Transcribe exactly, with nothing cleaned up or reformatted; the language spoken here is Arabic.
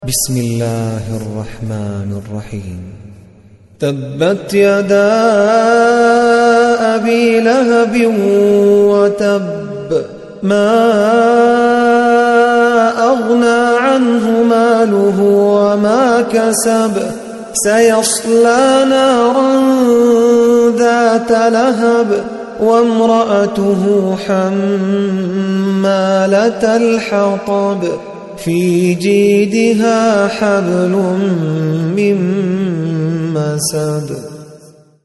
بسم الله الرحمن الرحيم. تبت يدا أبي لهب وتب، ما أغنى عنه ماله وما كسب، سيصلى نارا ذات لهب وامرأته حمالة الحطب، في جيدها حبل من مسد.